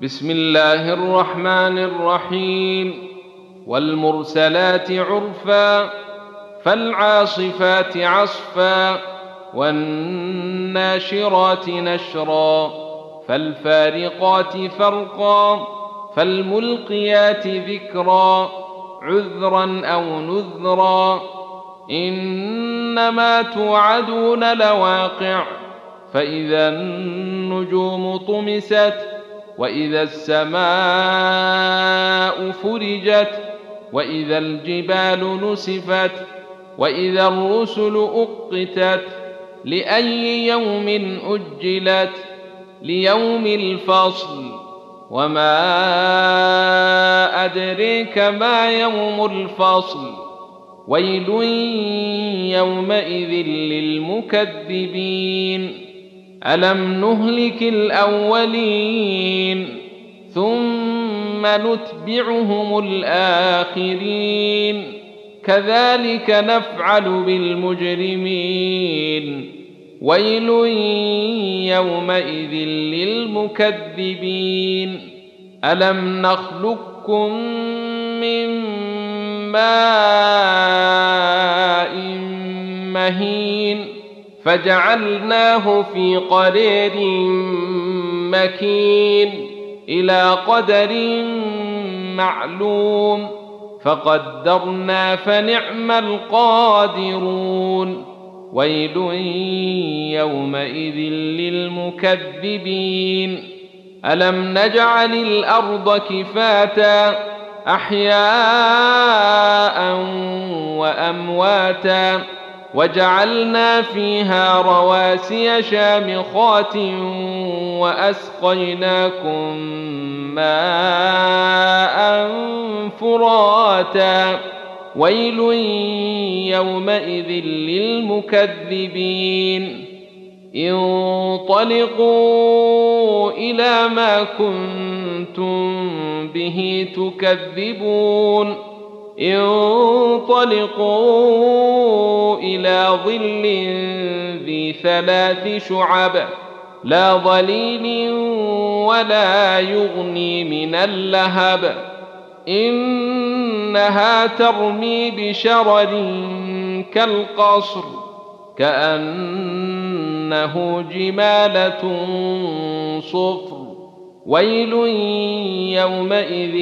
بسم الله الرحمن الرحيم. والمرسلات عرفا فالعاصفات عصفا والناشرات نشرا فالفارقات فرقا فالملقيات ذكرا عذرا أو نذرا إنما توعدون لواقع فإذا النجوم طمست وإذا السماء فرجت وإذا الجبال نسفت وإذا الرسل أقتت لأي يوم أجلت ليوم الفصل وما أدريك ما يوم الفصل ويل يومئذ للمكذبين ألم نهلك الأولين ثم نتبعهم الآخرين كذلك نفعل بالمجرمين ويل يومئذ للمكذبين ألم نخلقكم من ماء مهين فجعلناه في قرير مكين إلى قدر معلوم فقدرنا فنعم القادرون ويل يومئذ للمكذبين ألم نجعل الأرض كفاتا أحياء وأمواتا وجعلنا فيها رواسي شامخات وأسقيناكم ماء فراتا ويل يومئذ للمكذبين انطلقوا إلى ما كنتم به تكذبون انطلقوا إلى ظل ذي 3 شعب لا ظليل ولا يغني من اللهب إنها ترمي بشرر كالقصر كأنه جمالة صفر ويل يومئذ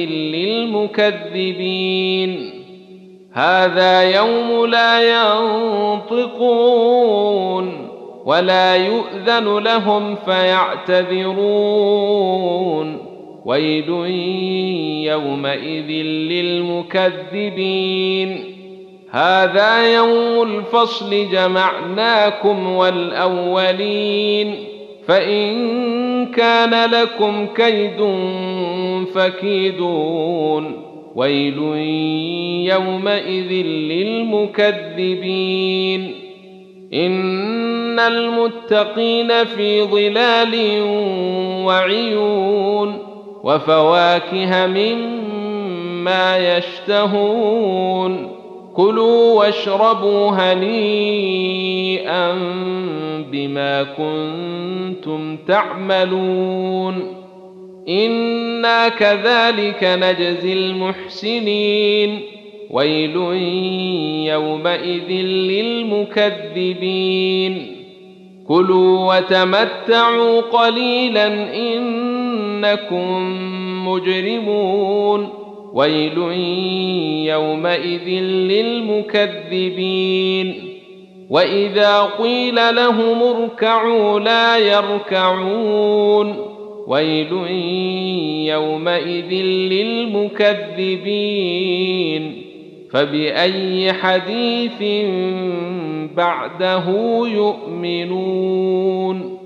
للمكذبين هذا يوم لا ينطقون ولا يؤذن لهم فيعتذرون ويل يومئذ للمكذبين هذا يوم الفصل جمعناكم والأولين فإن كان لكم كيد فكيدون ويل يومئذ للمكذبين إن المتقين في ظلال وعيون وفواكه مما يشتهون كلوا واشربوا هنيئا بما كنتم تعملون إنا كذلك نجزي المحسنين ويل يومئذ للمكذبين كلوا وتمتعوا قليلا إنكم مجرمون ويل يومئذ للمكذبين وإذا قيل لهم اركعوا لا يركعون ويل يومئذ للمكذبين فبأي حديث بعده يؤمنون